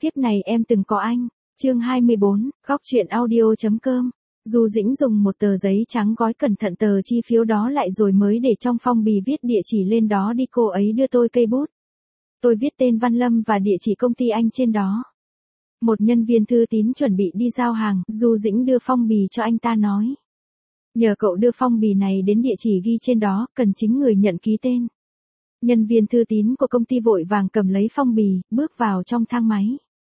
Kiếp này em từng có anh. Chương 24, góc truyện audio.com. Du Dĩnh dùng một tờ giấy trắng gói cẩn thận tờ chi phiếu đó lại rồi mới để trong phong bì viết địa chỉ lên đó đi. Cô ấy đưa tôi cây bút. Tôi viết tên Văn Lâm và địa chỉ công ty anh trên đó. Một nhân viên thư tín chuẩn bị đi giao hàng, Du Dĩnh đưa phong bì cho anh ta nói. Nhờ cậu đưa phong bì này đến địa chỉ ghi trên đó, cần chính người nhận ký tên. Nhân viên thư tín của công ty vội vàng cầm lấy phong bì, bước vào trong thang máy.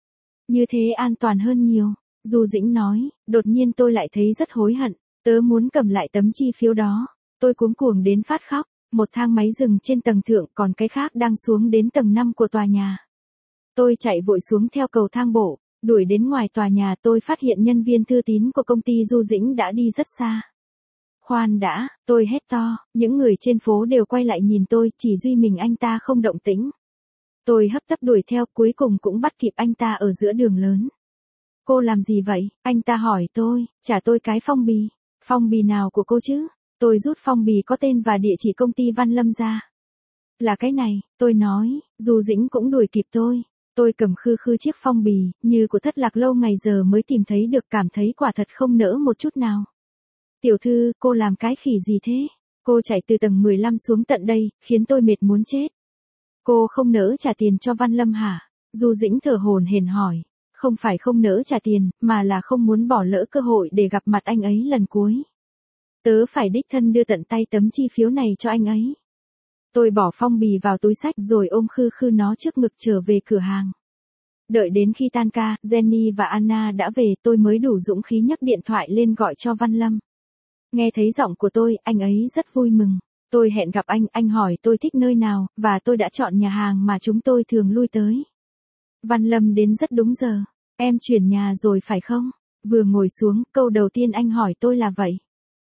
Như thế an toàn hơn nhiều, Du Dĩnh nói, đột nhiên tôi lại thấy rất hối hận, tớ muốn cầm lại tấm chi phiếu đó. Tôi cuống cuồng đến phát khóc, một thang máy dừng trên tầng thượng còn cái khác đang xuống đến tầng 5 của tòa nhà. Tôi chạy vội xuống theo cầu thang bộ, đuổi đến ngoài tòa nhà tôi phát hiện nhân viên thư tín của công ty Du Dĩnh đã đi rất xa. Khoan đã, tôi hét to, những người trên phố đều quay lại nhìn tôi, chỉ duy mình anh ta không động tĩnh. Tôi hấp tấp đuổi theo, cuối cùng cũng bắt kịp anh ta ở giữa đường lớn. Cô làm gì vậy? Anh ta hỏi tôi, trả tôi cái phong bì. Phong bì nào của cô chứ? Tôi rút phong bì có tên và địa chỉ công ty Văn Lâm ra. Là cái này, tôi nói, Du Dĩnh cũng đuổi kịp tôi. Tôi cầm khư khư chiếc phong bì, như của thất lạc lâu ngày giờ mới tìm thấy được, cảm thấy quả thật không nỡ một chút nào. Tiểu thư, cô làm cái khỉ gì thế? Cô chạy từ tầng 15 xuống tận đây, khiến tôi mệt muốn chết. Cô không nỡ trả tiền cho Văn Lâm hả? Du Dĩnh thở hổn hển hỏi. Không phải không nỡ trả tiền, mà là không muốn bỏ lỡ cơ hội để gặp mặt anh ấy lần cuối. Tớ phải đích thân đưa tận tay tấm chi phiếu này cho anh ấy. Tôi bỏ phong bì vào túi xách rồi ôm khư khư nó trước ngực trở về cửa hàng. Đợi đến khi tan ca, Jenny và Anna đã về, tôi mới đủ dũng khí nhấc điện thoại lên gọi cho Văn Lâm. Nghe thấy giọng của tôi, anh ấy rất vui mừng. Tôi hẹn gặp anh hỏi tôi thích nơi nào, và tôi đã chọn nhà hàng mà chúng tôi thường lui tới. Văn Lâm đến rất đúng giờ. Em chuyển nhà rồi phải không? Vừa ngồi xuống, câu đầu tiên anh hỏi tôi là vậy.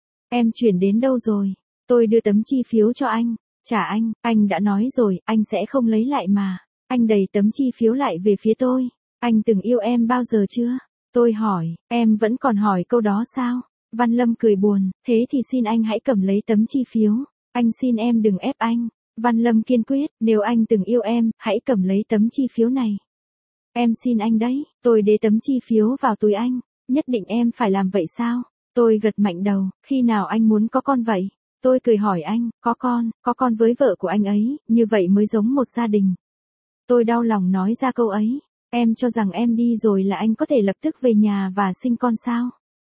Em chuyển đến đâu rồi? Tôi đưa tấm chi phiếu cho anh. Trả anh đã nói rồi, anh sẽ không lấy lại mà. Anh đẩy tấm chi phiếu lại về phía tôi. Anh từng yêu em bao giờ chưa? Tôi hỏi, em vẫn còn hỏi câu đó sao? Văn Lâm cười buồn, thế thì xin anh hãy cầm lấy tấm chi phiếu. Anh xin em đừng ép anh. Văn Lâm kiên quyết, nếu anh từng yêu em, hãy cầm lấy tấm chi phiếu này. Em xin anh đấy, tôi đế tấm chi phiếu vào túi anh. Nhất định em phải làm vậy sao? Tôi gật mạnh đầu, khi nào anh muốn có con vậy? Tôi cười hỏi anh, có con với vợ của anh ấy, như vậy mới giống một gia đình. Tôi đau lòng nói ra câu ấy, em cho rằng em đi rồi là anh có thể lập tức về nhà và sinh con sao?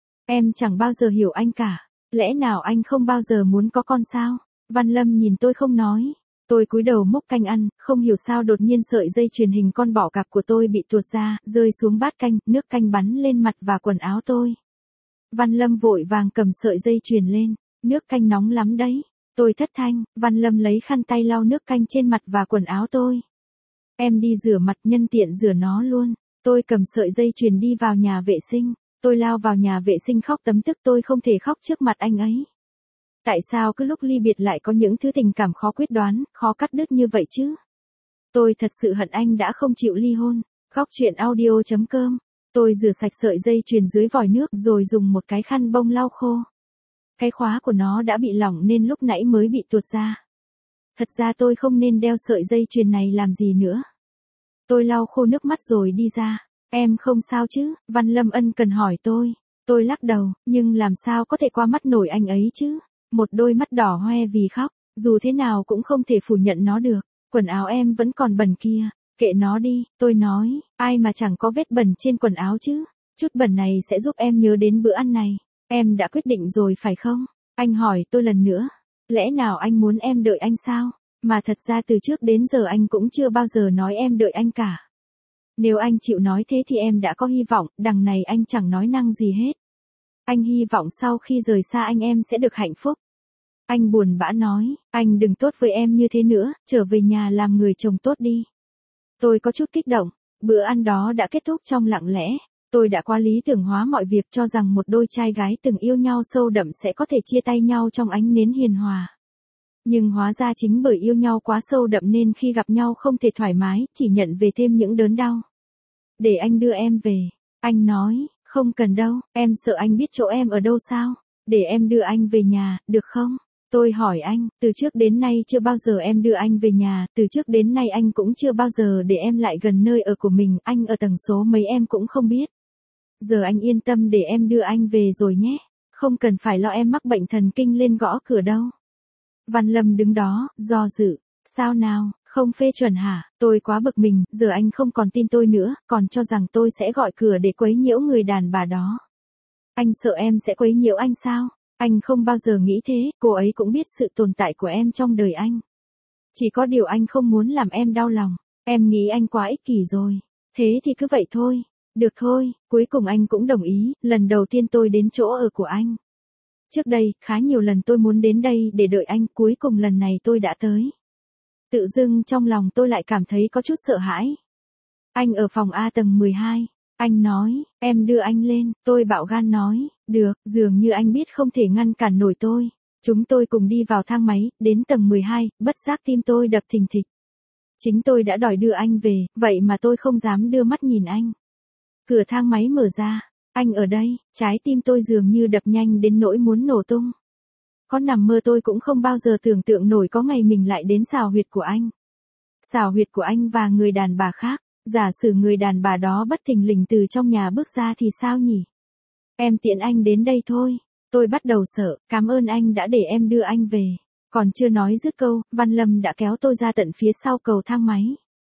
Em chẳng bao giờ hiểu anh cả, lẽ nào anh không bao giờ muốn có con sao? Văn Lâm nhìn tôi không nói. Tôi cúi đầu múc canh ăn, không hiểu sao đột nhiên sợi dây chuyền hình con bọ cạp của tôi bị tuột ra, rơi xuống bát canh, nước canh bắn lên mặt và quần áo tôi. Văn Lâm vội vàng cầm sợi dây chuyền lên, nước canh nóng lắm đấy. Tôi thất thanh, Văn Lâm lấy khăn tay lau nước canh trên mặt và quần áo tôi. Em đi rửa mặt nhân tiện rửa nó luôn. Tôi cầm sợi dây chuyền đi vào nhà vệ sinh. Tôi lao vào nhà vệ sinh khóc tấm tức, tôi không thể khóc trước mặt anh ấy. Tại sao cứ lúc ly biệt lại có những thứ tình cảm khó quyết đoán, khó cắt đứt như vậy chứ? Tôi thật sự hận anh đã không chịu ly hôn. Góc truyện audio.com. Tôi rửa sạch sợi dây chuyền dưới vòi nước rồi dùng một cái khăn bông lau khô. Cái khóa của nó đã bị lỏng nên lúc nãy mới bị tuột ra. Thật ra tôi không nên đeo sợi dây chuyền này làm gì nữa. Tôi lau khô nước mắt rồi đi ra. Em không sao chứ? Văn Lâm ân cần hỏi tôi. Tôi lắc đầu, nhưng làm sao có thể qua mắt nổi anh ấy chứ? Một đôi mắt đỏ hoe vì khóc, dù thế nào cũng không thể phủ nhận nó được. Quần áo em vẫn còn bẩn kia, kệ nó đi, tôi nói, ai mà chẳng có vết bẩn trên quần áo chứ? Chút bẩn này sẽ giúp em nhớ đến bữa ăn này. Em đã quyết định rồi phải không? Anh hỏi tôi lần nữa. Lẽ nào anh muốn em đợi anh sao? Mà thật ra từ trước đến giờ anh cũng chưa bao giờ nói em đợi anh cả. Nếu anh chịu nói thế thì em đã có hy vọng, đằng này anh chẳng nói năng gì hết. Anh hy vọng sau khi rời xa anh em sẽ được hạnh phúc. Anh buồn bã nói, anh đừng tốt với em như thế nữa, trở về nhà làm người chồng tốt đi. Tôi có chút kích động, bữa ăn đó đã kết thúc trong lặng lẽ. Tôi đã quá lý tưởng hóa mọi việc, cho rằng một đôi trai gái từng yêu nhau sâu đậm sẽ có thể chia tay nhau trong ánh nến hiền hòa. Nhưng hóa ra chính bởi yêu nhau quá sâu đậm nên khi gặp nhau không thể thoải mái, chỉ nhận về thêm những đớn đau. Để anh đưa em về. Anh nói, không cần đâu, em sợ anh biết chỗ em ở đâu sao? Để em đưa anh về nhà, được không? Tôi hỏi anh, từ trước đến nay chưa bao giờ em đưa anh về nhà, từ trước đến nay anh cũng chưa bao giờ để em lại gần nơi ở của mình, anh ở tầng số mấy em cũng không biết. Giờ anh yên tâm để em đưa anh về rồi nhé, không cần phải lo em mắc bệnh thần kinh lên gõ cửa đâu. Văn Lâm đứng đó, do dự, sao nào, không phê chuẩn hả, tôi quá bực mình, giờ anh không còn tin tôi nữa, còn cho rằng tôi sẽ gọi cửa để quấy nhiễu người đàn bà đó. Anh sợ em sẽ quấy nhiễu anh sao? Anh không bao giờ nghĩ thế, cô ấy cũng biết sự tồn tại của em trong đời anh. Chỉ có điều anh không muốn làm em đau lòng, em nghĩ anh quá ích kỷ rồi. Thế thì cứ vậy thôi. Được thôi, cuối cùng anh cũng đồng ý, lần đầu tiên tôi đến chỗ ở của anh. Trước đây, khá nhiều lần tôi muốn đến đây để đợi anh, cuối cùng lần này tôi đã tới. Tự dưng trong lòng tôi lại cảm thấy có chút sợ hãi. Anh ở phòng A tầng 12. Anh nói, em đưa anh lên, tôi bạo gan nói, được, dường như anh biết không thể ngăn cản nổi tôi. Chúng tôi cùng đi vào thang máy, đến tầng 12, bất giác tim tôi đập thình thịch. Chính tôi đã đòi đưa anh về, vậy mà tôi không dám đưa mắt nhìn anh. Cửa thang máy mở ra, anh ở đây, trái tim tôi dường như đập nhanh đến nỗi muốn nổ tung. Có nằm mơ tôi cũng không bao giờ tưởng tượng nổi có ngày mình lại đến xào huyệt của anh. Xào huyệt của anh và người đàn bà khác. Giả sử người đàn bà đó bất thình lình từ trong nhà bước ra thì sao nhỉ? Em tiện anh đến đây thôi. Tôi bắt đầu sợ, cảm ơn anh đã để em đưa anh về. Còn chưa nói dứt câu, Văn Lâm đã kéo tôi ra tận phía sau cầu thang máy.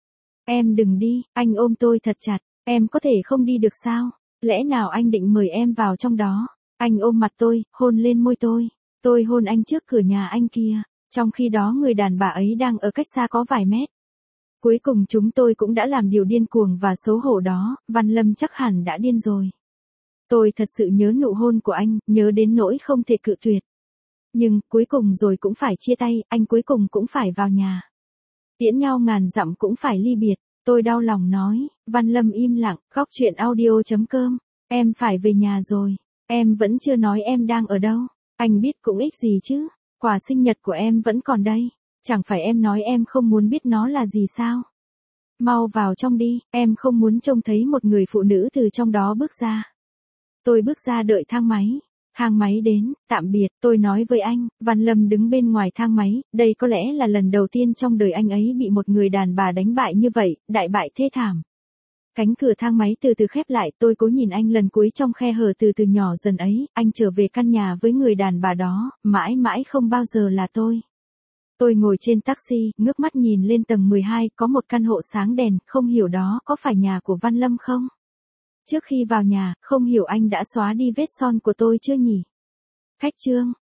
Em đừng đi, anh ôm tôi thật chặt, em có thể không đi được sao? Lẽ nào anh định mời em vào trong đó? Anh ôm mặt tôi, hôn lên môi tôi. Tôi hôn anh trước cửa nhà anh kia, trong khi đó người đàn bà ấy đang ở cách xa có vài mét. Cuối cùng chúng tôi cũng đã làm điều điên cuồng và xấu hổ đó, Văn Lâm chắc hẳn đã điên rồi. Tôi thật sự nhớ nụ hôn của anh, nhớ đến nỗi không thể cự tuyệt. Nhưng, cuối cùng rồi cũng phải chia tay, anh cuối cùng cũng phải vào nhà. Tiễn nhau ngàn dặm cũng phải ly biệt, tôi đau lòng nói, Văn Lâm im lặng, khóc chuyện audio.com, em phải về nhà rồi, em vẫn chưa nói em đang ở đâu, anh biết cũng ích gì chứ, quà sinh nhật của em vẫn còn đây. Chẳng phải em nói em không muốn biết nó là gì sao? Mau vào trong đi, em không muốn trông thấy một người phụ nữ từ trong đó bước ra. Tôi bước ra đợi thang máy. Thang máy đến, tạm biệt, tôi nói với anh, Văn Lâm đứng bên ngoài thang máy, đây có lẽ là lần đầu tiên trong đời anh ấy bị một người đàn bà đánh bại như vậy, đại bại thê thảm. Cánh cửa thang máy từ từ khép lại, tôi cố nhìn anh lần cuối trong khe hở từ từ nhỏ dần ấy, anh trở về căn nhà với người đàn bà đó, mãi mãi không bao giờ là tôi. Tôi ngồi trên taxi, ngước mắt nhìn lên tầng 12, có một căn hộ sáng đèn, không hiểu đó có phải nhà của Văn Lâm không? Trước khi vào nhà, không hiểu anh đã xóa đi vết son của tôi chưa nhỉ? Khách trương,